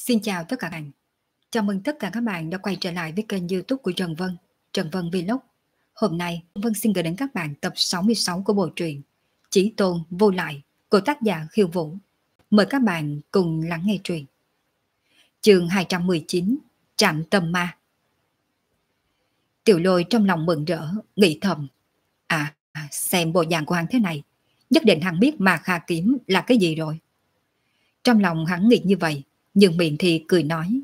Xin chào tất cả các bạn. Chào mừng tất cả các bạn đã quay trở lại với kênh YouTube của Trần Vân, Trần Vân Vlog. Hôm nay, Vân xin gửi đến các bạn tập 66 của bộ truyện Chí Tôn Vô Lại của tác giả Khiêu Vũ. Mời các bạn cùng lắng nghe truyện. Chương 219, Trạm Tâm Ma. Tiểu Lôi trong lòng mừng rỡ, nghĩ thầm. Xem bộ dạng của hắn thế này, nhất định hắn biết Ma Kha Kiếm là cái gì rồi. Trong lòng hắn nghĩ như vậy, nhưng miệng thì cười nói.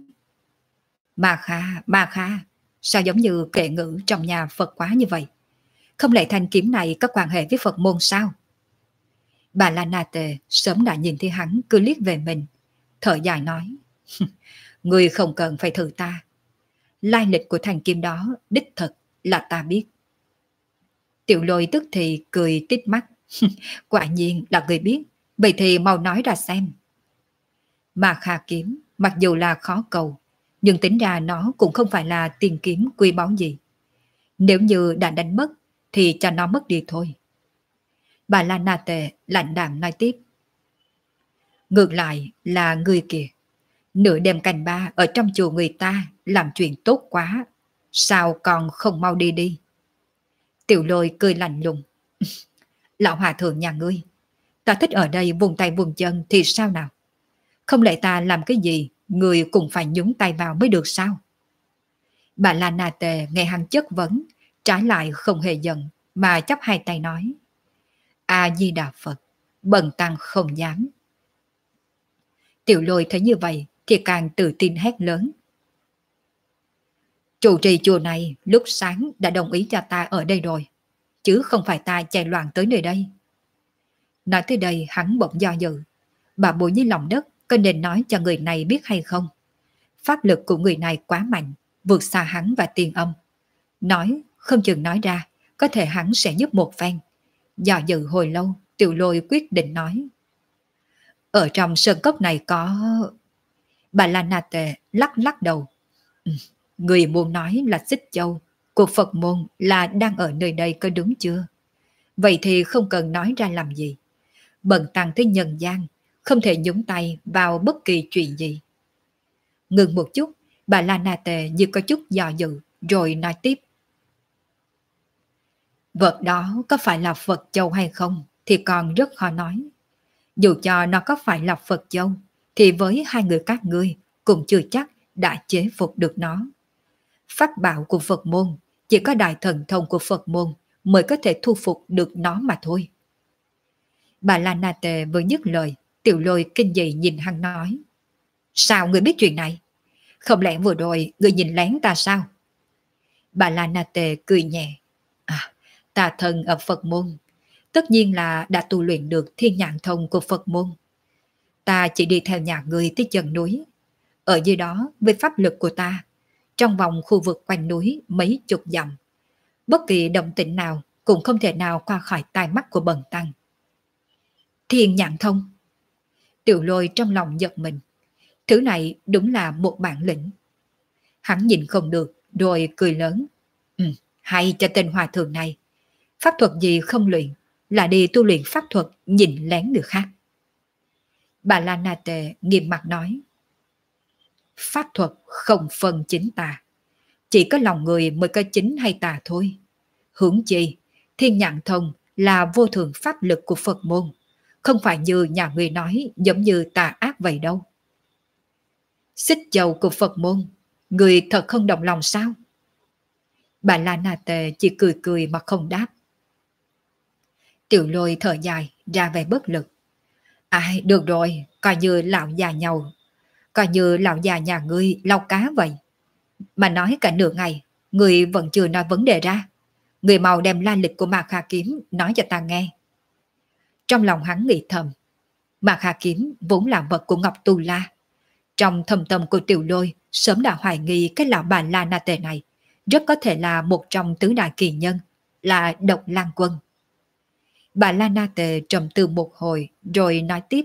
Ma Kha, sao giống như kệ ngữ trong nhà Phật quá như vậy? Không lẽ thanh kiếm này có quan hệ với Phật môn sao? Bà La Na Tề sớm đã nhìn thấy hắn cứ liếc về mình, thở dài nói. Người không cần phải thử ta. Lai lịch của thanh kiếm đó đích thực là ta biết. Tiểu Lôi tức thì cười tít mắt. Quả nhiên là người biết, vậy thì mau nói ra xem. Ma Kha kiếm mặc dù là khó cầu, nhưng tính ra nó cũng không phải là tiền kiếm quý báu gì. Nếu như đã đánh mất thì cho nó mất đi thôi. Bà La Na Tề lạnh đạm nói tiếp. Ngược lại là người kìa, nửa đêm canh ba ở trong chùa người ta làm chuyện tốt quá, sao còn không mau đi đi? Tiểu Lôi cười lạnh lùng. Lão hòa thượng nhà ngươi, ta thích ở đây vùng tay vùng chân thì sao nào? Không lẽ ta làm cái gì người cũng phải nhúng tay vào mới được sao? Bà La Na Tề nghe hắn chất vấn, trái lại không hề giận mà chắp hai tay nói. A Di Đà Phật, bần tăng không dám. Tiểu Lôi thấy như vậy thì càng tự tin hét lớn. Trụ trì chùa này lúc sáng đã đồng ý cho ta ở đây rồi, chứ không phải ta chạy loạn tới nơi đây. Nói tới đây hắn bỗng do dự. Bà bùi như lòng đất có nên nói cho người này biết hay không? Pháp lực của người này quá mạnh, vượt xa hắn và Tiên Âm. Nói, không chừng nói ra, có thể hắn sẽ giúp một phen. Do dự hồi lâu, Tiểu Lôi quyết định nói. Ở trong sơn cốc này có... Bà La Na Tề lắc lắc đầu. Người muốn nói là Xích Châu của Phật môn là đang ở nơi đây có đúng chưa? Vậy thì không cần nói ra làm gì. Bần tăng tới nhân gian, không thể nhúng tay vào bất kỳ chuyện gì. Ngừng một chút, bà La Na Tề như có chút do dự, rồi nói tiếp. Vật đó có phải là Phật Châu hay không thì còn rất khó nói. Dù cho nó có phải là Phật Châu, thì với hai người các ngươi cũng chưa chắc đã chế phục được nó. Pháp bảo của Phật môn, chỉ có đại thần thông của Phật môn mới có thể thu phục được nó mà thôi. Bà La Na Tề vừa dứt lời, Tiểu Lôi kinh dị nhìn hắn nói. Sao ngươi biết chuyện này? Không lẽ vừa rồi ngươi nhìn lén ta sao? Bà La Na Tề cười nhẹ. Ta thân ở Phật môn, tất nhiên là đã tu luyện được thiên nhãn thông của Phật môn. Ta chỉ đi theo nhà ngươi tới chân núi. Ở dưới đó, với pháp lực của ta, trong vòng khu vực quanh núi mấy chục dặm, bất kỳ động tĩnh nào cũng không thể nào qua khỏi tai mắt của bần tăng. Thiên nhãn thông. Tiểu Lôi trong lòng giật mình. Thứ này đúng là một bản lĩnh. Hắn nhìn không được, rồi cười lớn. Hay cho tên hòa thượng này. Pháp thuật gì không luyện, là đi tu luyện pháp thuật nhìn lén người khác. Bà La Na Tề nghiêm mặt nói. Pháp thuật không phân chính tà. Chỉ có lòng người mới có chính hay tà thôi. Huống chi, thiên nhãn thông là vô thượng pháp lực của Phật môn. Không phải như nhà người nói giống như tà ác vậy đâu. Xích Châu của Phật môn, người thật không động lòng sao? Bà La Na Tề chỉ cười cười mà không đáp. Tiểu Lôi thở dài, ra vẻ bất lực. Được rồi, coi như lão già nhau, coi như lão già nhà ngươi lau cá vậy. Mà nói cả nửa ngày, ngươi vẫn chưa nói vấn đề ra. Ngươi mau đem lai lịch của Ma Kha kiếm nói cho ta nghe. Trong lòng hắn nghĩ thầm, Ma Kha kiếm vốn là vật của Ngọc Tu La. Trong thâm tâm của Tiểu Lôi sớm đã hoài nghi cái lão bà La Na Tề này rất có thể là một trong tứ đại kỳ nhân, là Độc Lang Quân. Bà La Na Tề trầm tư một hồi rồi nói tiếp.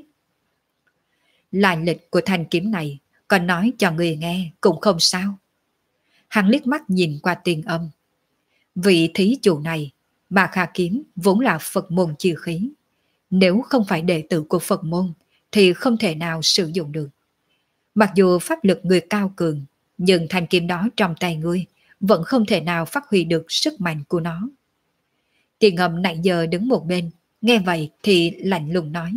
Lai lịch của thanh kiếm này còn nói cho người nghe cũng không sao. Hắn liếc mắt nhìn qua Tiên Âm. Vị thí chủ này, Ma Kha kiếm vốn là Phật môn chi khí. Nếu không phải đệ tử của Phật môn thì không thể nào sử dụng được. Mặc dù pháp lực người cao cường, nhưng thanh kiếm đó trong tay ngươi vẫn không thể nào phát huy được sức mạnh của nó. Tiền Ngầm nãy giờ đứng một bên, nghe vậy thì lạnh lùng nói.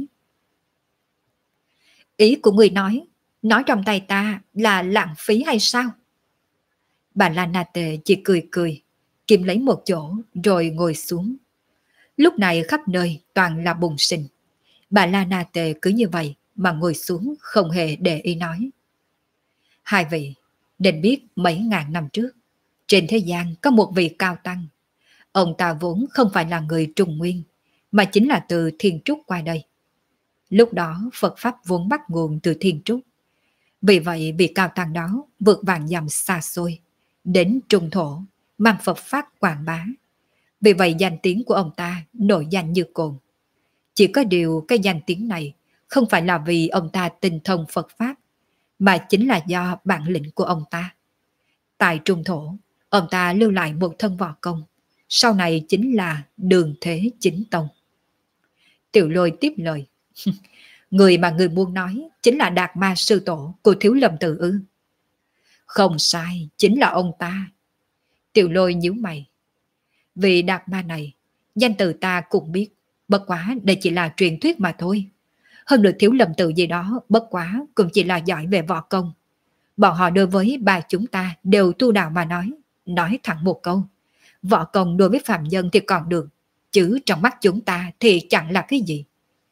Ý của ngươi nói trong tay ta là lãng phí hay sao? Bà La Na Tề chỉ cười cười, kìm lấy một chỗ rồi ngồi xuống. Lúc này khắp nơi toàn là bùn sinh. Bà La Na Tề cứ như vậy mà ngồi xuống không hề để ý nói. Hai vị nên biết mấy ngàn năm trước, trên thế gian có một vị cao tăng. Ông ta vốn không phải là người Trung Nguyên, mà chính là từ Thiên Trúc qua đây. Lúc đó Phật Pháp vốn bắt nguồn từ Thiên Trúc. Vì vậy vị cao tăng đó vượt vạn dặm xa xôi, đến Trung Thổ, mang Phật Pháp quảng bá. Vì vậy danh tiếng của ông ta nổi danh như cồn. Chỉ có điều cái danh tiếng này không phải là vì ông ta tinh thông Phật Pháp, mà chính là do bản lĩnh của ông ta. Tại Trung Thổ, ông ta lưu lại một thân võ công, sau này chính là Đường Thế Chính Tông. Tiểu Lôi tiếp lời. Người mà người muốn nói chính là Đạt Ma Sư Tổ của Thiếu Lâm Tự ư? Không sai, chính là ông ta. Tiểu Lôi nhíu mày. Vì Đạt Ma này, danh từ ta cũng biết, bất quá đây chỉ là truyền thuyết mà thôi. Hơn nữa Thiếu Lâm Tự gì đó, bất quá cũng chỉ là giỏi về võ công. Bọn họ đối với ba chúng ta đều tu đạo mà nói thẳng một câu. Võ công đối với phạm nhân thì còn được, chứ trong mắt chúng ta thì chẳng là cái gì.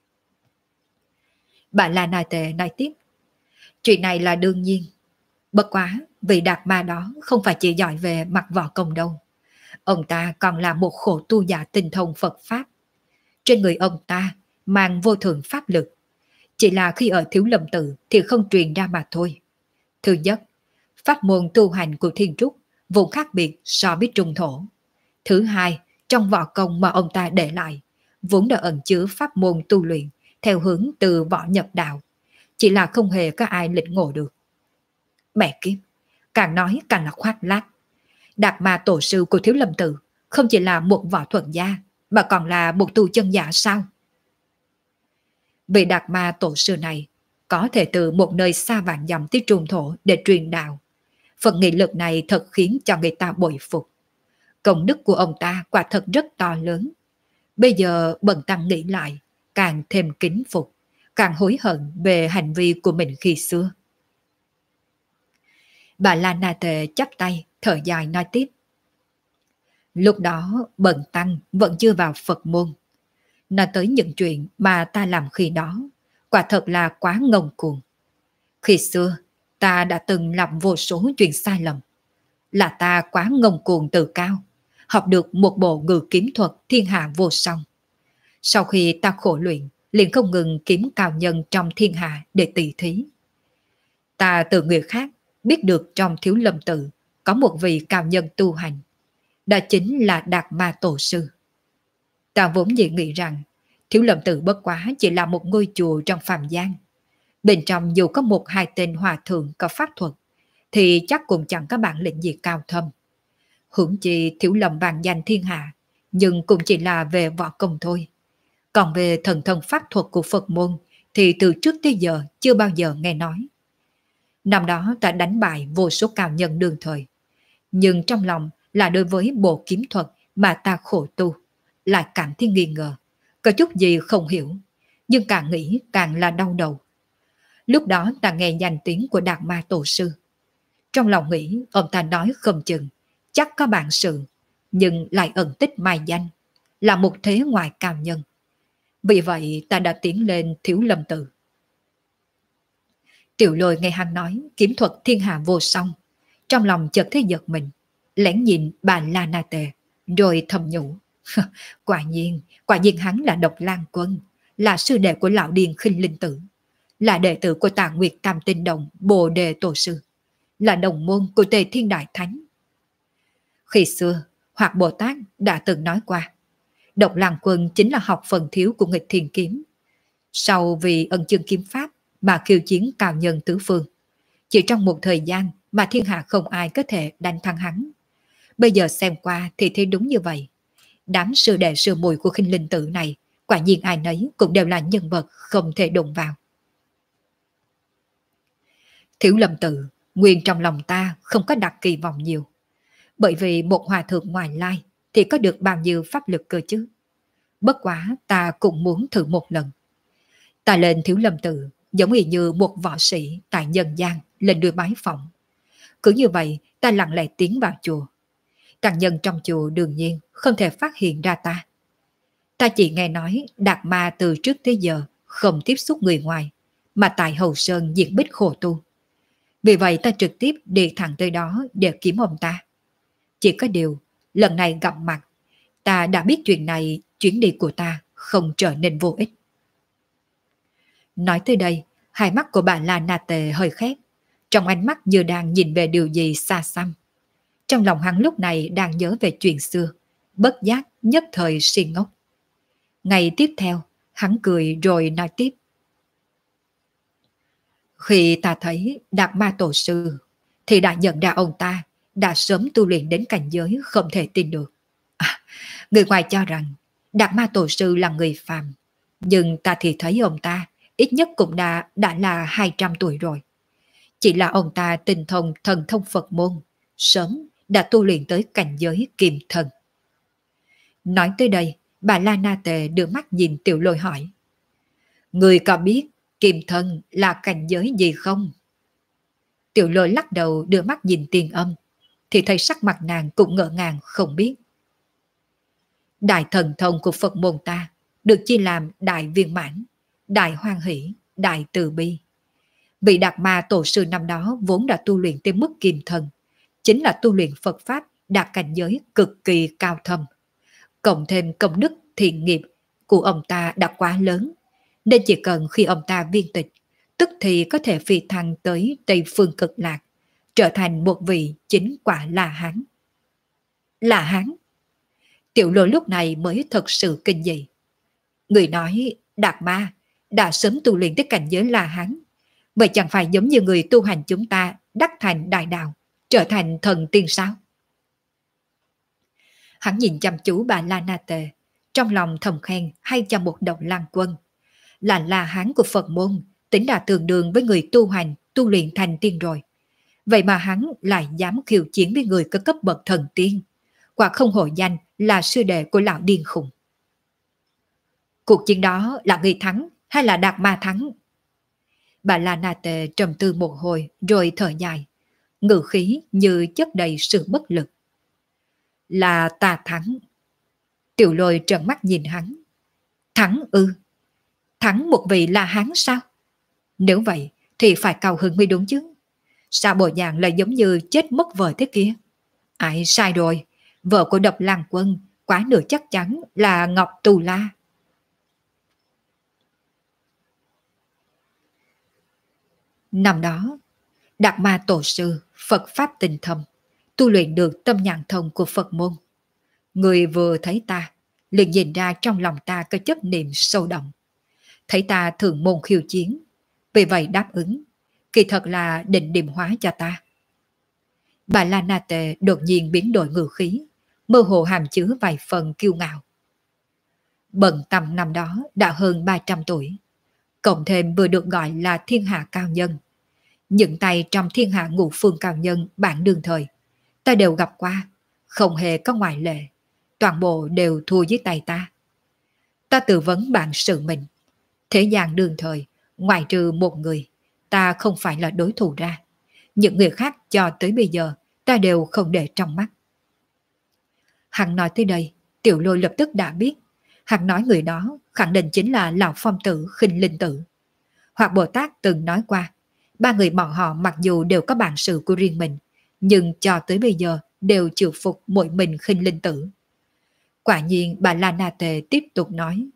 Bà La Na Tề nói tiếp. Chuyện này là đương nhiên. Bất quá, vị Đạt Ma đó không phải chỉ giỏi về mặt võ công đâu. Ông ta còn là một khổ tu giả tinh thông Phật Pháp. Trên người ông ta mang vô thượng pháp lực. Chỉ là khi ở Thiếu Lâm Tự thì không truyền ra mà thôi. Thứ nhất, pháp môn tu hành của Thiên Trúc vốn khác biệt so với Trung Thổ. Thứ hai, trong võ công mà ông ta để lại, vốn đã ẩn chứa pháp môn tu luyện theo hướng từ võ nhập đạo. Chỉ là không hề có ai lĩnh ngộ được. Mẹ kiếp, càng nói càng là khoác lác. Đạt Ma tổ sư của Thiếu Lâm Tự không chỉ là một võ thuật gia, mà còn là một tu chân giả sao? Vị Đạt Ma tổ sư này có thể từ một nơi xa vạn dặm tới Trung Thổ để truyền đạo. Phần nghị lực này thật khiến cho người ta bội phục. Công đức của ông ta quả thật rất to lớn. Bây giờ bần tăng nghĩ lại, càng thêm kính phục, càng hối hận về hành vi của mình khi xưa. Bà La Na Tề chắp tay, thở dài nói tiếp. Lúc đó bần tăng vẫn chưa vào Phật môn. Nói tới những chuyện mà ta làm khi đó, quả thật là quá ngông cuồng. Khi xưa, ta đã từng làm vô số chuyện sai lầm. Là ta quá ngông cuồng tự cao, học được một bộ ngự kiếm thuật thiên hạ vô song. Sau khi ta khổ luyện, liền không ngừng kiếm cao nhân trong thiên hạ để tỉ thí. Ta từ người khác biết được trong Thiếu Lâm Tự có một vị cao nhân tu hành. Đó chính là Đạt Ma Tổ Sư. Ta vốn dĩ nghĩ rằng Thiếu Lâm Tự bất quá chỉ là một ngôi chùa trong phàm gian. Bên trong dù có một hai tên hòa thượng có pháp thuật, thì chắc cũng chẳng có bản lĩnh gì cao thâm. Hưởng chi Thiếu Lâm vang danh thiên hạ, nhưng cũng chỉ là về võ công thôi. Còn về thần thông pháp thuật của Phật môn thì từ trước tới giờ chưa bao giờ nghe nói. Năm đó ta đánh bại vô số cao nhân đương thời, nhưng trong lòng là đối với bộ kiếm thuật mà ta khổ tu, lại cảm thấy nghi ngờ, có chút gì không hiểu, nhưng càng nghĩ càng là đau đầu. Lúc đó ta nghe danh tiếng của Đạt Ma Tổ Sư. Trong lòng nghĩ ông ta nói không chừng, chắc có bản sự, nhưng lại ẩn tích mai danh, là một thế ngoại cao nhân. Vì vậy ta đã tiến lên Thiếu Lâm Tự. Tiểu Lôi nghe hắn nói kiếm thuật thiên hạ vô song, trong lòng chợt thấy giật mình, lén nhìn bà La Na Tề, rồi thầm nhủ. Quả nhiên hắn là Độc Lang Quân, là sư đệ của lão điền Khinh Linh Tử, là đệ tử của Tà Nguyệt Tam Tinh Đồng Bồ Đề Tổ Sư, là đồng môn của Tề Thiên Đại Thánh. Khi xưa, Hoạt Bồ Tát đã từng nói qua, Độc Lang Quân chính là học phần thiếu của nghịch thiên kiếm. Sau vì ân chương kiếm pháp mà khiêu chiến cao nhân tứ phương, chỉ trong một thời gian mà thiên hạ không ai có thể đánh thắng hắn. Bây giờ xem qua thì thấy đúng như vậy. Đám sư đệ sư muội của Khinh Linh Tử này, quả nhiên ai nấy cũng đều là nhân vật không thể đụng vào. Thiểu Lâm Tự, nguyên trong lòng ta không có đặt kỳ vọng nhiều. Bởi vì một hòa thượng ngoài lai thì có được bao nhiêu pháp lực cơ chứ. Bất quá ta cũng muốn thử một lần. Ta lên Thiếu Lâm Tự giống như một võ sĩ tại nhân gian lên đuôi bái phỏng. Cứ như vậy ta lặng lẽ tiến vào chùa. Càng nhân trong chùa đương nhiên không thể phát hiện ra ta. Ta chỉ nghe nói Đạt Ma từ trước tới giờ không tiếp xúc người ngoài, mà tại Hầu Sơn diện bích khổ tu. Vì vậy ta trực tiếp đi thẳng tới đó để kiếm ông ta. Chỉ có điều, lần này gặp mặt, ta đã biết chuyện này, chuyến đi của ta không trở nên vô ích. Nói tới đây, hai mắt của bà La Na Tề hơi khép, trong ánh mắt như đang nhìn về điều gì xa xăm. Trong lòng hắn lúc này đang nhớ về chuyện xưa, bất giác nhất thời si ngốc. Ngày tiếp theo, hắn cười rồi nói tiếp. Khi ta thấy Đạt Ma Tổ Sư, thì đã nhận ra ông ta đã sớm tu luyện đến cảnh giới không thể tin được. Người ngoài cho rằng Đạt Ma Tổ Sư là người phàm, nhưng ta thì thấy ông ta ít nhất cũng đã là 200 tuổi rồi. Chỉ là ông ta tinh thông thần thông Phật môn, sớm đã tu luyện tới cảnh giới Kim Thần. Nói tới đây, bà La Na Tề đưa mắt nhìn Tiểu Lôi hỏi. Người có biết Kim Thần là cảnh giới gì không? Tiểu Lôi lắc đầu đưa mắt nhìn Tiền Âm, thì thấy sắc mặt nàng cũng ngỡ ngàng không biết. Đại thần thông của Phật môn ta được chia làm đại viên mãn, đại hoan hỷ, đại từ bi. Vị Đạt Ma Tổ Sư năm đó vốn đã tu luyện tới mức Kim Thần, chính là tu luyện Phật Pháp đạt cảnh giới cực kỳ cao thâm. Cộng thêm công đức thiện nghiệp của ông ta đã quá lớn, nên chỉ cần khi ông ta viên tịch, tức thì có thể phi thăng tới Tây Phương Cực Lạc, trở thành một vị chính quả La Hán. La Hán? Tiểu Lôi lúc này mới thật sự kinh dị. Người nói Đạt Ma đã sớm tu luyện tới cảnh giới La Hán, vậy chẳng phải giống như người tu hành chúng ta đắc thành đại đạo, trở thành thần tiên sao? Hắn nhìn chăm chú bà La Na Tề, trong lòng thầm khen hay cho một độc lang quân. Là La Hán của Phật môn, tính là tương đương với người tu hành, tu luyện thành tiên rồi. Vậy mà hắn lại dám khiêu chiến với người có cấp bậc thần tiên, quả không hổ danh là sư đệ của lão điên khùng. Cuộc chiến đó là người thắng hay là Đạt Ma thắng? Bà La Na Tề trầm tư một hồi rồi thở dài, ngữ khí như chất đầy sự bất lực. Là ta thắng. Tiểu Lôi trợn mắt nhìn hắn. Thắng ư? Thắng một vị La Hán sao? Nếu vậy thì phải cao hứng mới đúng chứ. Sao bộ dạng lại giống như chết mất vợ thế kia? Ai sai rồi, vợ của Độc Lang Quân quá nửa chắc chắn là Ngọc Tù La. Năm đó, Đạt Ma Tổ Sư Phật Pháp tinh thâm, tu luyện được tâm nhãn thông của Phật môn. Người vừa thấy ta, liền nhìn ra trong lòng ta có chấp niệm sâu đậm. Thấy ta thường môn khiêu chiến, vì vậy đáp ứng, kỳ thật là định điểm hóa cho ta. Bà La Na Tề đột nhiên biến đổi ngữ khí, mơ hồ hàm chứa vài phần kiêu ngạo. Bần tầm năm đó đã hơn 300 tuổi, cộng thêm vừa được gọi là thiên hạ cao nhân. Những tay trong thiên hạ ngũ phương cao nhân bản đương thời, ta đều gặp qua, không hề có ngoại lệ, toàn bộ đều thua dưới tay ta. Ta tự vấn bản sự mình, thế gian đương thời, ngoại trừ một người, ta không phải là đối thủ ra. Những người khác cho tới bây giờ, ta đều không để trong mắt. Hắn nói tới đây, Tiểu Lôi lập tức đã biết. Hắn nói người đó khẳng định chính là Lão Phong Tử Khinh Linh Tử. Hoặc Bồ Tát từng nói qua, ba người bọn họ mặc dù đều có bản sự của riêng mình, nhưng cho tới bây giờ đều chịu phục mỗi mình Khinh Linh Tử. Quả nhiên bà La Na Tề tiếp tục nói.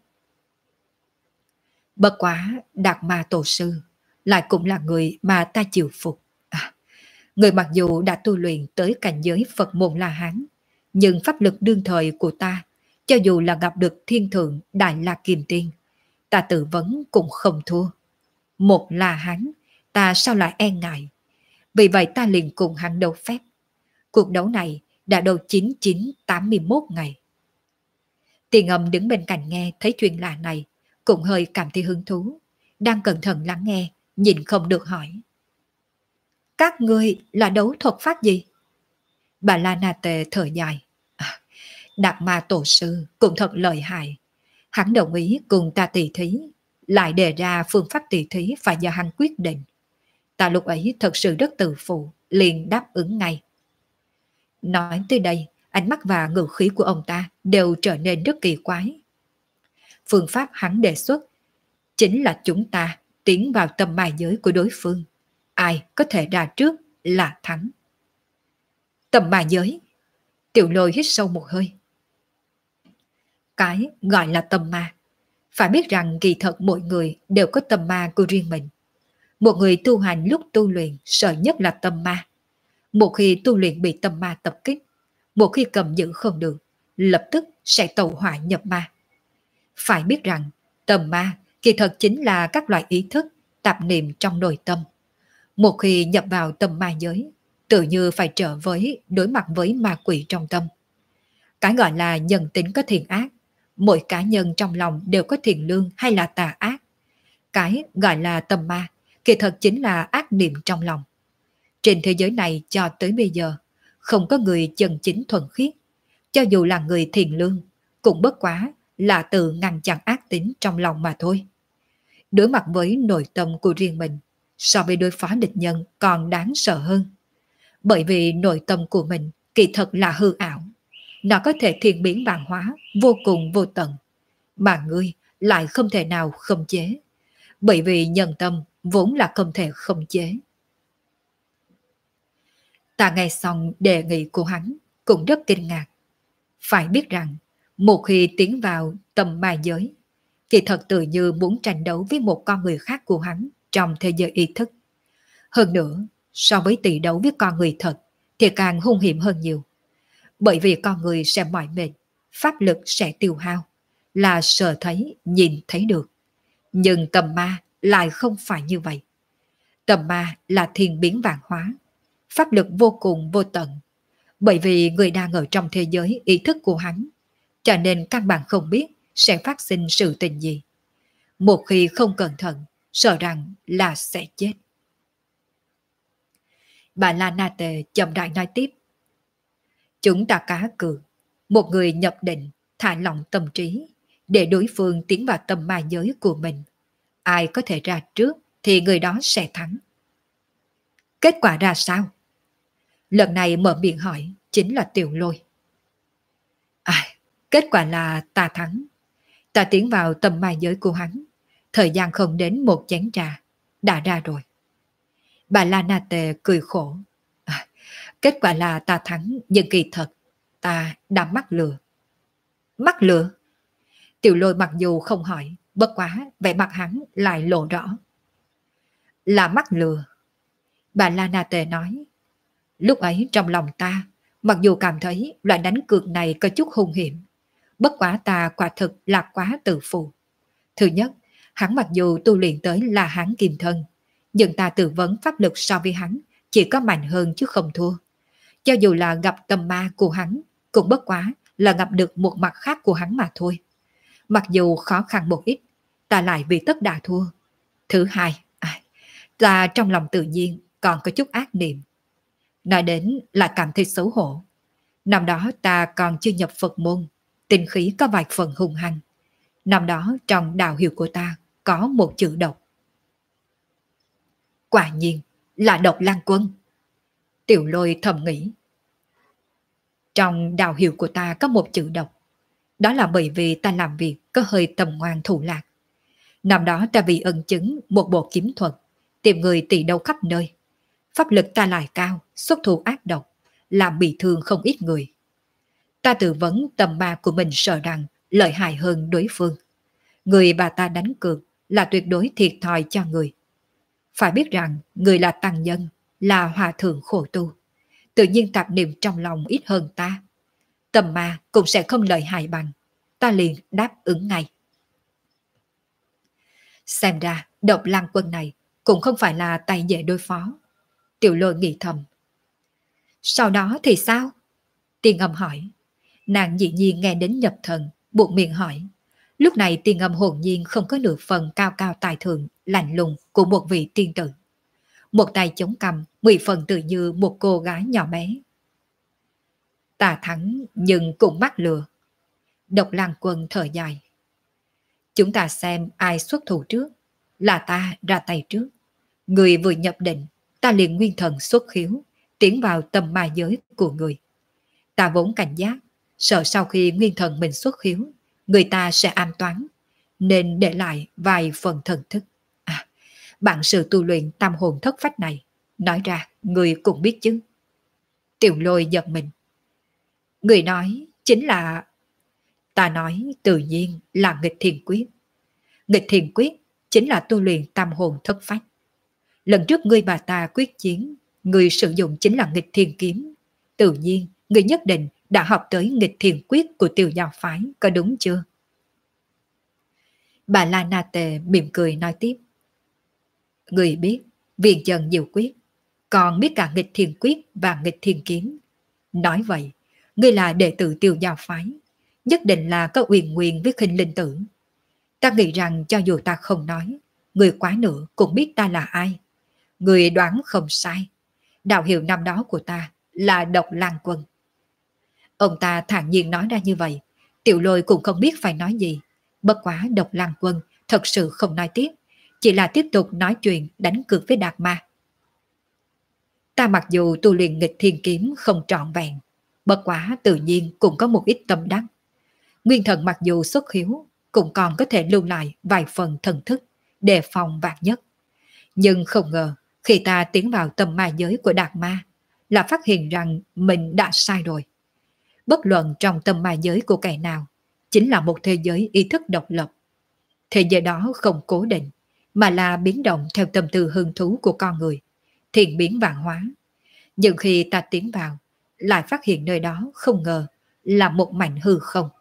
Bất quá Đạt Ma Tổ Sư lại cũng là người mà ta chịu phục. Người mặc dù đã tu luyện tới cảnh giới Phật môn La Hán, nhưng pháp lực đương thời của ta, cho dù là gặp được thiên thượng Đại La Kim Tiên, ta tự vấn cũng không thua. Một La Hán, ta sao lại e ngại? Vì vậy ta liền cùng hắn đấu phép. Cuộc đấu này đã đấu 9981 ngày. Tiền Âm đứng bên cạnh nghe thấy chuyện lạ này, cũng hơi cảm thấy hứng thú, đang cẩn thận lắng nghe, nhìn không được hỏi. Các ngươi là đấu thuật pháp gì? Bà La Na Tề thở dài. Đạt Ma tổ sư cũng thật lợi hại. Hắn đồng ý cùng ta tỉ thí, lại đề ra phương pháp tỉ thí phải do hắn quyết định. Ta lúc ấy thật sự rất tự phụ, liền đáp ứng ngay. Nói tới đây, ánh mắt và ngữ khí của ông ta đều trở nên rất kỳ quái. Phương pháp hắn đề xuất chính là chúng ta tiến vào tầm ma giới của đối phương. Ai có thể ra trước là thắng. Tầm ma giới. Tiểu Lôi hít sâu một hơi. Cái gọi là tâm ma, phải biết rằng kỳ thật mỗi người đều có tâm ma của riêng mình. Một người tu hành lúc tu luyện sợ nhất là tâm ma. Một khi tu luyện bị tâm ma tập kích, một khi cầm giữ không được, lập tức sẽ tẩu hỏa nhập ma. Phải biết rằng tâm ma kỳ thật chính là các loại ý thức, tạp niệm trong nội tâm. Một khi nhập vào tâm ma giới, tự như phải đối mặt với ma quỷ trong tâm. Cái gọi là nhân tính có thiện ác, mỗi cá nhân trong lòng đều có thiện lương hay là tà ác. Cái gọi là tâm ma, kỳ thật chính là ác niệm trong lòng. Trên thế giới này cho tới bây giờ, không có người chân chính thuần khiết. Cho dù là người thiện lương, cũng bất quá là tự ngăn chặn ác tính trong lòng mà thôi. Đối mặt với nội tâm của riêng mình, so với đối phó địch nhân còn đáng sợ hơn. Bởi vì nội tâm của mình kỳ thật là hư ảo. Nó có thể thiên biến vạn hóa, vô cùng vô tận. Mà ngươi lại không thể nào khống chế. Bởi vì nhân tâm vốn là không thể khống chế. Ta nghe xong đề nghị của hắn cũng rất kinh ngạc. Phải biết rằng, một khi tiến vào tầm ma giới, kỳ thật tự như muốn tranh đấu với một con người khác của hắn trong thế giới ý thức. Hơn nữa, so với tỷ đấu với con người thật, thì càng hung hiểm hơn nhiều. Bởi vì con người sẽ mỏi mệt, pháp lực sẽ tiêu hao, là sợ thấy, nhìn thấy được. Nhưng tầm ma lại không phải như vậy. Tầm ma là thiên biến vạn hóa, pháp lực vô cùng vô tận. Bởi vì người đang ở trong thế giới ý thức của hắn, cho nên căn bản không biết sẽ phát sinh sự tình gì. Một khi không cẩn thận, sợ rằng là sẽ chết. Bà La Na Tề chậm rãi nói tiếp. Chúng ta cá cược, một người nhập định, thả lỏng tâm trí, để đối phương tiến vào tâm ma giới của mình. Ai có thể ra trước thì người đó sẽ thắng. Kết quả ra sao? Lần này mở miệng hỏi chính là Tiểu Lôi. Kết quả là ta thắng. Ta tiến vào tâm ma giới của hắn. Thời gian không đến một chén trà, đã ra rồi. Bà La Na Tề cười khổ. Kết quả là ta thắng, nhưng kỳ thật, ta đã mắc lừa. Mắc lừa? Tiểu Lôi mặc dù không hỏi, bất quá vẻ mặt hắn lại lộ rõ. Là mắc lừa. Bà La Na Tề nói. Lúc ấy trong lòng ta, mặc dù cảm thấy loại đánh cược này có chút hung hiểm, bất quá ta quả thực là quá tự phụ. Thứ nhất, hắn mặc dù tu luyện tới là hắn kim thân, nhưng ta tự vấn pháp lực so với hắn chỉ có mạnh hơn chứ không thua. Cho dù là gặp tâm ma của hắn, cũng bất quá là gặp được một mặt khác của hắn mà thôi. Mặc dù khó khăn một ít, ta lại vì tất đã thua. Thứ hai, ta trong lòng tự nhiên còn có chút ác niệm. Nói đến là cảm thấy xấu hổ. Năm đó ta còn chưa nhập Phật môn, tinh khí có vài phần hung hăng. Năm đó trong đạo hiệu của ta có một chữ độc. Quả nhiên là độc Lan Quân. Tiểu Lôi thầm nghĩ. Trong đạo hiệu của ta có một chữ độc. Đó là bởi vì ta làm việc có hơi tầm ngoan thủ lạc. Năm đó ta vì ân chứng một bộ kiếm thuật, tìm người tỷ đấu khắp nơi. Pháp lực ta lại cao, xuất thủ ác độc, làm bị thương không ít người. Ta tự vấn tầm ma của mình sợ rằng lợi hại hơn đối phương. Người bà ta đánh cược là tuyệt đối thiệt thòi cho người. Phải biết rằng người là tăng nhân, là hòa thượng khổ tu. Tự nhiên tạp niệm trong lòng ít hơn ta. Tầm ma cũng sẽ không lợi hại bằng. Ta liền đáp ứng ngay. Xem ra độc Lan Quân này cũng không phải là tay dễ đối phó. Tiểu Lôi nghĩ thầm. Sau đó thì sao? Tiên Âm hỏi. Nàng dĩ nhiên nghe đến nhập thần, buộc miệng hỏi. Lúc này Tiên Âm hồn nhiên không có nửa phần cao cao tài thượng, lạnh lùng của một vị tiên tử. một tay chống cằm, 10 phần tự như một cô gái nhỏ bé. Ta thắng nhưng cũng mắc lừa. Độc Lang Quân thở dài. Chúng ta xem ai xuất thủ trước, là ta ra tay trước. Người vừa nhập định, ta liền nguyên thần xuất khiếu, tiến vào tâm ma giới của người. Ta vốn cảnh giác, sợ sau khi nguyên thần mình xuất khiếu, người ta sẽ an toán, nên để lại vài phần thần thức. À, bản sự tu luyện tam hồn thất phách này, nói ra người cũng biết chứ. Tiểu Lôi giật mình. Người nói chính là... Ta nói tự nhiên là nghịch thiền quyết. Nghịch thiền quyết chính là tu luyện tam hồn thất phách. Lần trước ngươi bà ta quyết chiến, ngươi sử dụng chính là nghịch thiền kiếm. Tự nhiên, ngươi nhất định đã học tới nghịch thiền quyết của Tiêu Giao phái, có đúng chưa? Bà La Na Tề mỉm cười nói tiếp. Ngươi biết viên chân diệu quyết, còn biết cả nghịch thiền quyết và nghịch thiền kiếm. Nói vậy, ngươi là đệ tử Tiêu Giao phái, nhất định là có uyên nguyên với Khinh Linh Tử. Ta nghĩ rằng cho dù ta không nói, người quá nữa cũng biết ta là ai. Người đoán không sai. Đạo hiệu năm đó của ta là Độc Lang Quân. Ông ta thản nhiên nói ra như vậy, Tiểu Lôi cũng không biết phải nói gì. Bất quá Độc Lang Quân thật sự không nói tiếp, chỉ là tiếp tục nói chuyện đánh cược với Đạt Ma. Ta mặc dù tu luyện nghịch thiên kiếm không trọn vẹn, bất quá tự nhiên cũng có một ít tâm đắc. Nguyên thần mặc dù xuất hiếu, cũng còn có thể lưu lại vài phần thần thức, đề phòng vạn nhất. Nhưng không ngờ, khi ta tiến vào tâm ma giới của Đạt Ma, là phát hiện rằng mình đã sai rồi. Bất luận trong tâm ma giới của kẻ nào, chính là một thế giới ý thức độc lập. Thế giới đó không cố định, mà là biến động theo tâm tư hứng thú của con người, thiện biến vạn hóa. Nhưng khi ta tiến vào, lại phát hiện nơi đó không ngờ là một mảnh hư không.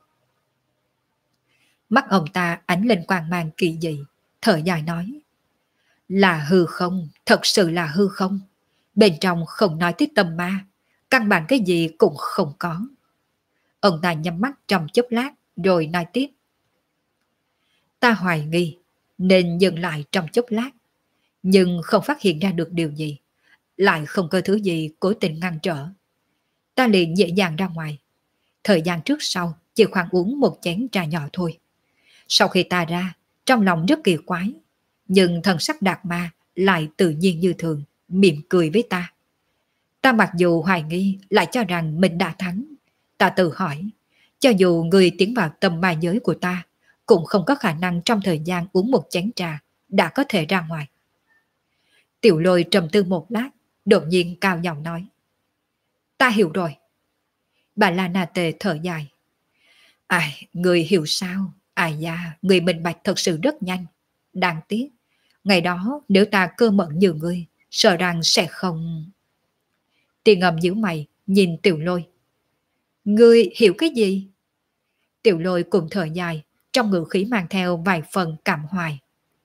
Mắt ông ta ánh lên quang mang kỳ dị, thở dài nói. Là hư không, thật sự là hư không. Bên trong không nói tới tâm ma, căn bản cái gì cũng không có. Ông ta nhắm mắt trong chốc lát rồi nói tiếp. Ta hoài nghi nên dừng lại trong chốc lát, nhưng không phát hiện ra được điều gì, lại không có thứ gì cố tình ngăn trở. Ta liền dễ dàng ra ngoài. Thời gian trước sau chỉ khoảng uống một chén trà nhỏ thôi. Sau khi ta ra, trong lòng rất kỳ quái, nhưng thần sắc Đạt Ma lại tự nhiên như thường, mỉm cười với ta. Ta mặc dù hoài nghi lại cho rằng mình đã thắng. Ta tự hỏi, cho dù người tiến vào tâm ma giới của ta, cũng không có khả năng trong thời gian uống một chén trà đã có thể ra ngoài. Tiểu Lôi trầm tư một lát, đột nhiên cao giọng nói. Ta hiểu rồi. Bà La Na Tề thở dài. Ai, người hiểu sao? Ai da, người minh bạch thật sự rất nhanh. Đáng tiếc, ngày đó nếu ta cơ mẫn như ngươi, sợ rằng sẽ không... Tiền Ngầm nhíu mày, nhìn Tiểu Lôi. Ngươi hiểu cái gì? Tiểu Lôi cùng thở dài, trong ngữ khí mang theo vài phần cảm hoài.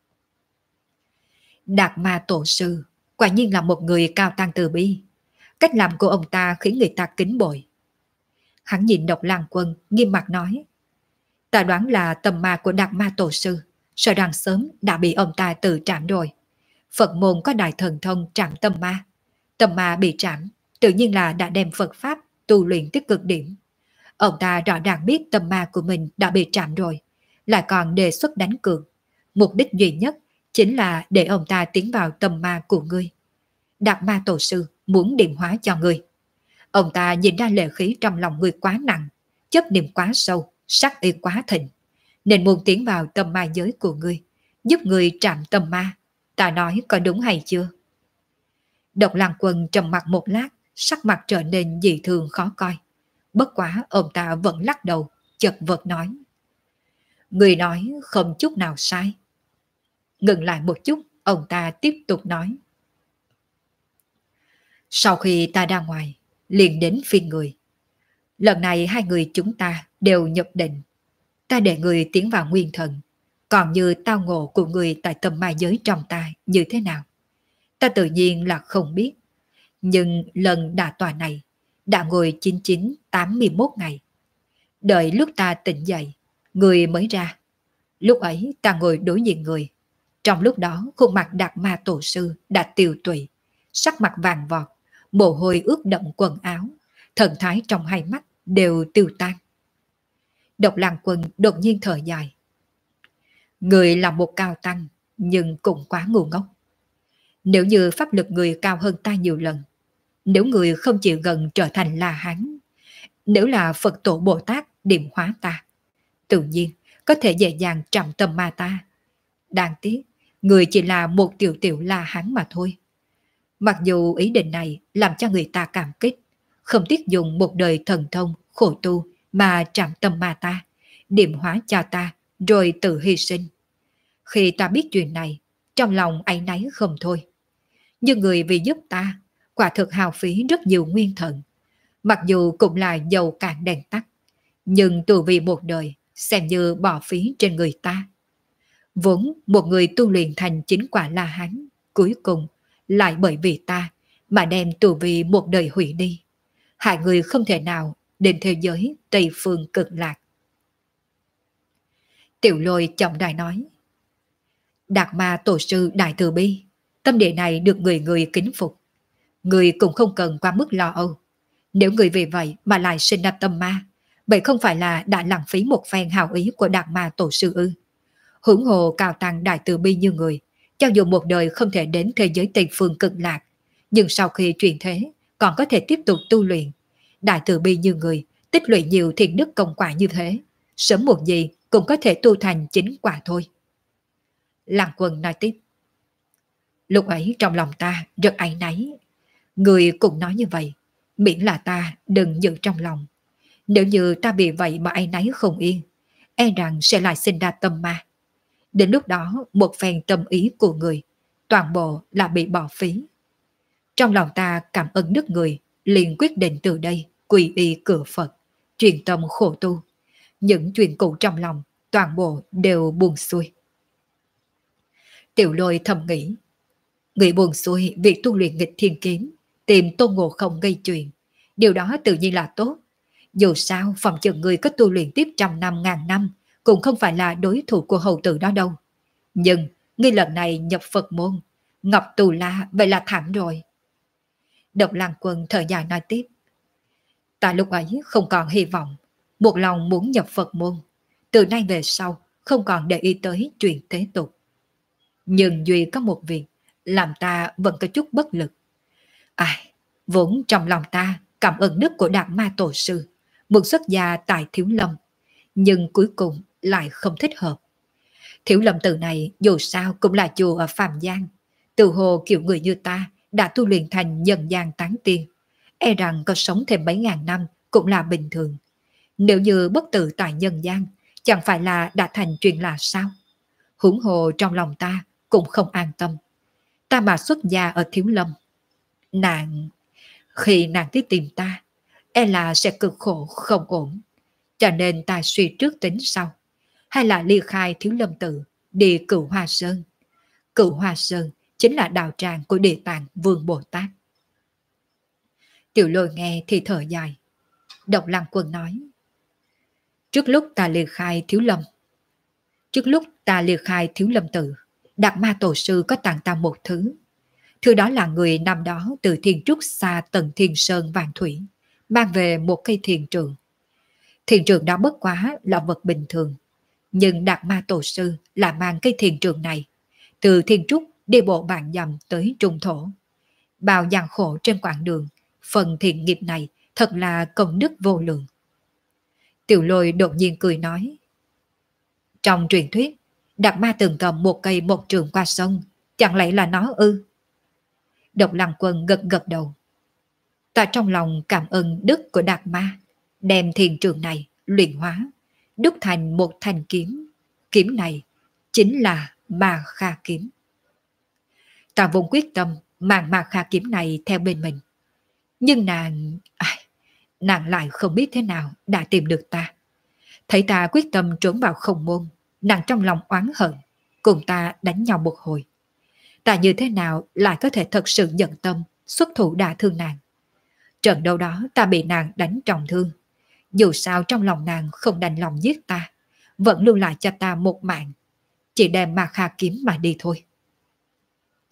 Đạt Ma tổ sư, quả nhiên là một người cao tăng từ bi. Cách làm của ông ta khiến người ta kính bội. Hắn nhìn Độc Lang Quân, nghiêm mặt nói. Ta đoán là tâm ma của Đạt Ma tổ sư, sợ rằng sớm đã bị ông ta tự trảm rồi. Phật môn có đại thần thông trảm tâm ma. Tâm ma bị trảm, tự nhiên là đã đem Phật Pháp tu luyện tới cực điểm. Ông ta rõ ràng biết tâm ma của mình đã bị trảm rồi, lại còn đề xuất đánh cược. Mục đích duy nhất chính là để ông ta tiến vào tâm ma của ngươi. Đạt Ma tổ sư muốn điểm hóa cho ngươi. Ông ta nhìn ra lệ khí trong lòng ngươi quá nặng, chấp niệm quá sâu, sắc ý quá thịnh, nên muốn tiến vào tâm ma giới của ngươi, giúp ngươi trảm tâm ma. Ta nói có đúng hay chưa? Độc Lang Quân trầm mặt một lát, sắc mặt trở nên dị thường khó coi. Bất quá ông ta vẫn lắc đầu, chật vật nói. Người nói không chút nào sai. Ngừng lại một chút, ông ta tiếp tục nói. Sau khi ta ra ngoài, liền đến phiên người. Lần này hai người chúng ta đều nhập định. Ta để người tiến vào nguyên thần. Còn như tao ngộ của người tại tâm ma giới trong ta như thế nào? Ta tự nhiên là không biết. Nhưng lần đả tọa này đã ngồi 99-81 ngày. Đợi lúc ta tỉnh dậy, người mới ra. Lúc ấy ta ngồi đối diện người. Trong lúc đó khuôn mặt Đạt Ma tổ sư đã tiều tụy, sắc mặt vàng vọt, mồ hôi ướt đẫm quần áo, thần thái trong hai mắt đều tiêu tan. Độc Lang Quân đột nhiên thở dài. Người là một cao tăng, nhưng cũng quá ngu ngốc. Nếu như pháp lực người cao hơn ta nhiều lần, nếu người không chịu gần trở thành La Hán, nếu là Phật tổ Bồ Tát điểm hóa ta, tự nhiên có thể dễ dàng trầm tâm ma ta. Đáng tiếc, người chỉ là một tiểu tiểu La Hán mà thôi. Mặc dù ý định này làm cho người ta cảm kích, không tiếc dùng một đời thần thông khổ tu mà trảm tâm ma ta, điểm hóa cho ta, rồi tự hy sinh. Khi ta biết chuyện này, trong lòng áy náy không thôi. Nhưng người vì giúp ta, quả thực hao phí rất nhiều nguyên thần. Mặc dù cũng là dầu cạn đèn tắt, nhưng từ vì một đời, xem như bỏ phí trên người ta. Vốn một người tu luyện thành chính quả La Hán, cuối cùng lại bởi vì ta mà đem tu vi một đời hủy đi. Hại người không thể nào đến thế giới Tây Phương Cực Lạc. Tiểu Lôi trọng đại nói. Đạt Ma tổ sư đại từ bi, tâm địa này được người người kính phục. Người cũng không cần quá mức lo âu. Nếu người vì vậy mà lại sinh ra tâm ma, vậy không phải là đã lãng phí một phen hào ý của Đạt Ma tổ sư ư? Hưởng hồ cao tăng đại từ bi như người, cho dù một đời không thể đến thế giới Tây Phương Cực Lạc, nhưng sau khi chuyển thế còn có thể tiếp tục tu luyện. Đại từ bi như người, tích lũy nhiều thiện đức công quả như thế, sớm muộn gì cũng có thể tu thành chính quả thôi. Lăng Quân nói tiếp. Lúc ấy trong lòng ta rất áy náy. Người cũng nói như vậy, miễn là ta đừng giữ trong lòng. Nếu như ta vì vậy mà áy náy không yên, e rằng sẽ lại sinh ra tâm ma. Đến lúc đó một phen tâm ý của người, toàn bộ là bị bỏ phí. Trong lòng ta cảm ơn đức người, liền quyết định từ đây quy y cửa Phật, truyền tâm khổ tu. Những chuyện cũ trong lòng toàn bộ đều buông xuôi. Tiểu Lôi thầm nghĩ, người buông xuôi việc tu luyện nghịch thiên kiếm, tìm Tôn Ngộ Không gây chuyện, điều đó tự nhiên là tốt. Dù sao phòng chừng người có tu luyện tiếp trăm năm ngàn năm cũng không phải là đối thủ của hầu tử đó đâu. Nhưng ngươi lần này nhập Phật môn, Ngọc Tù La vậy là thảm rồi. Độc Lang Quân thở dài nói tiếp. Ta lúc ấy không còn hy vọng, một lòng muốn nhập Phật môn. Từ nay về sau không còn để ý tới chuyện thế tục. Nhưng duy có một việc làm ta vẫn có chút bất lực. Vốn trong lòng ta cảm ơn đức của Đạt Ma tổ sư, muốn xuất gia tại Thiếu Lâm, nhưng cuối cùng lại không thích hợp. Thiếu Lâm tự này dù sao cũng là chùa ở Phàm Giang, từ hồ kiểu người như ta đã tu luyện thành nhân gian tán tiên, e rằng có sống thêm mấy ngàn năm cũng là bình thường. Nếu như bất tử tại nhân gian, chẳng phải là đã thành chuyện là sao? Huống hồ trong lòng ta cũng không an tâm. Ta mà xuất gia ở Thiếu Lâm, khi nàng tới tìm ta, e là sẽ cực khổ không ổn. Cho nên ta suy trước tính sau. Hay là ly khai Thiếu Lâm tự, đi Cửu Hoa Sơn. Cửu Hoa Sơn chính là đạo tràng của Địa Tạng Vương Bồ Tát. Tiểu Lôi nghe thì thở dài. Độc Lang Quân nói. Trước lúc ta ly khai Thiếu Lâm tự, Đạt Ma tổ sư có tặng ta một thứ. Thứ đó là người năm đó từ Thiên Trúc xa tận Thiên Sơn Vạn Thủy, mang về một cây thiền trượng. Thiền trượng đó bất quá là vật bình thường, nhưng Đạt Ma tổ sư là mang cây thiền trượng này từ Thiên Trúc đi bộ vạn dặm tới Trung Thổ. Bao gian khổ trên quãng đường, phần thiện nghiệp này thật là công đức vô lượng. Tiểu Lôi đột nhiên cười nói. Trong truyền thuyết, Đạt Ma từng cầm một cây một trường qua sông, chẳng lẽ là nó ư? Độc Lang Quân gật gật đầu. Ta trong lòng cảm ơn đức của Đạt Ma, đem thiền trường này luyện hóa, đúc thành một thanh kiếm. Kiếm này chính là Ma Kha kiếm. Ta vốn quyết tâm mang Ma Kha kiếm này theo bên mình. Nhưng nàng lại không biết thế nào đã tìm được ta. Thấy ta quyết tâm trốn vào không môn, nàng trong lòng oán hận, cùng ta đánh nhau một hồi. Ta như thế nào lại có thể thật sự nhận tâm xuất thủ đả thương nàng. Trận đấu đó ta bị nàng đánh trọng thương. Dù sao trong lòng nàng không đành lòng giết ta, vẫn lưu lại cho ta một mạng, chỉ đem Ma Kha kiếm mà đi thôi.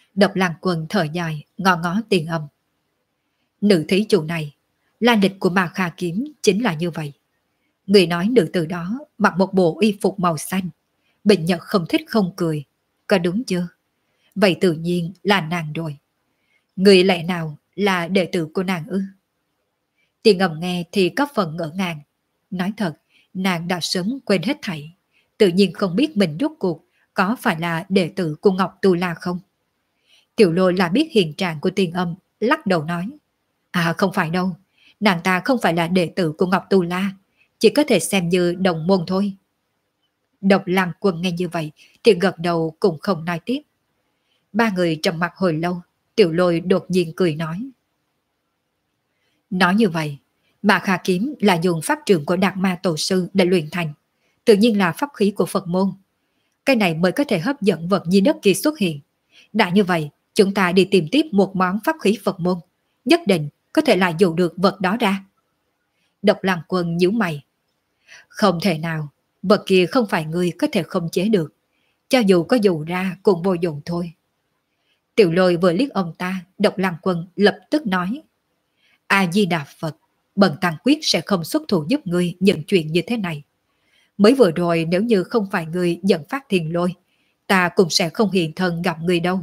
Độc Lang Quân thở dài, ngó ngó Tiền Âm. Nữ thí chủ này, là địch của Ma Kha Kiếm chính là như vậy. Người nói nữ từ đó mặc một bộ y phục màu xanh, bệnh nhật không thích không cười, có đúng chưa? Vậy tự nhiên là nàng rồi. Người lẽ nào là đệ tử của nàng ư? Tiền Âm nghe thì có phần ngỡ ngàng. Nói thật, nàng đã sớm quên hết thảy, tự nhiên không biết mình rốt cuộc có phải là đệ tử của Ngọc Tu La không. Tiểu Lôi là biết hiện trạng của Tiền Âm, lắc đầu nói. À không phải đâu, nàng ta không phải là đệ tử của Ngọc Tu La, chỉ có thể xem như đồng môn thôi. Độc Lang Quân nghe như vậy thì gật đầu cũng không nói tiếp. Ba người trầm mặc hồi lâu, Tiểu Lôi đột nhiên cười nói. Nói như vậy, Ma Kha Kiếm là dùng pháp trường của Đạt Ma Tổ Sư để luyện thành, tự nhiên là pháp khí của Phật môn. Cái này mới có thể hấp dẫn vật di đất kia xuất hiện. Đã như vậy, chúng ta đi tìm tiếp một món pháp khí Phật môn, nhất định có thể lại dụ được vật đó ra. Độc Lang Quân nhíu mày. Không thể nào, vật kia không phải người có thể khống chế được. Cho dù có dụ ra cũng vô dụng thôi. Tiểu Lôi vừa liếc ông ta, Độc Lang Quân lập tức nói. A-di-đà Phật, bần tăng quyết sẽ không xuất thủ giúp ngươi những chuyện như thế này. Mới vừa rồi nếu như không phải ngươi dẫn phát Thiền Lôi, ta cũng sẽ không hiện thân gặp ngươi đâu.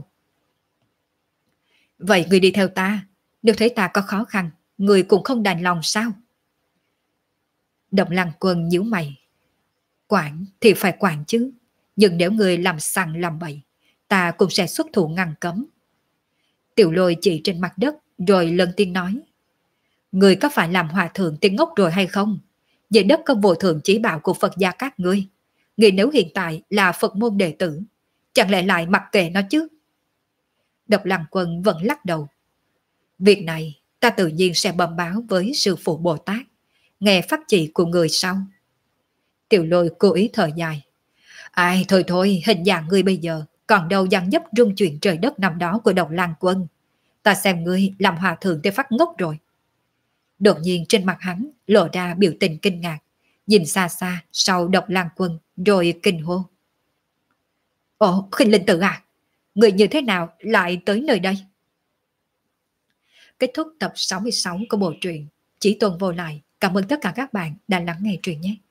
Vậy ngươi đi theo ta, nếu thấy ta có khó khăn, ngươi cũng không đành lòng sao? Độc Lang Quân nhíu mày. Quản thì phải quản chứ, nhưng nếu ngươi làm sằng làm bậy, ta cũng sẽ xuất thủ ngăn cấm. Tiểu Lôi chỉ trên mặt đất rồi lần tiên nói. Ngươi có phải làm hòa thượng tiên ngốc rồi hay không? Về đất có vô thượng chỉ bảo của Phật gia các ngươi. Ngươi nếu hiện tại là Phật môn đệ tử, chẳng lẽ lại mặc kệ nó chứ? Độc Lang Quân vẫn lắc đầu. Việc này ta tự nhiên sẽ bẩm báo với sư phụ Bồ Tát, nghe pháp chỉ của người sau. Tiểu Lôi cố ý thở dài. Ai thôi thôi, hình dạng ngươi bây giờ còn đâu dằn nhấp rung chuyển trời đất năm đó của Độc Lang Quân. Ta xem ngươi làm hòa thượng tới phát ngốc rồi. Đột nhiên trên mặt hắn lộ ra biểu tình kinh ngạc, nhìn xa xa sau Độc Lang Quân rồi kinh hô. Ồ, Khinh Linh Tử à, người như thế nào lại tới nơi đây? Kết thúc tập 66 của bộ truyện Chỉ Tuần Vô Lại. Cảm ơn tất cả các bạn đã lắng nghe truyện nhé.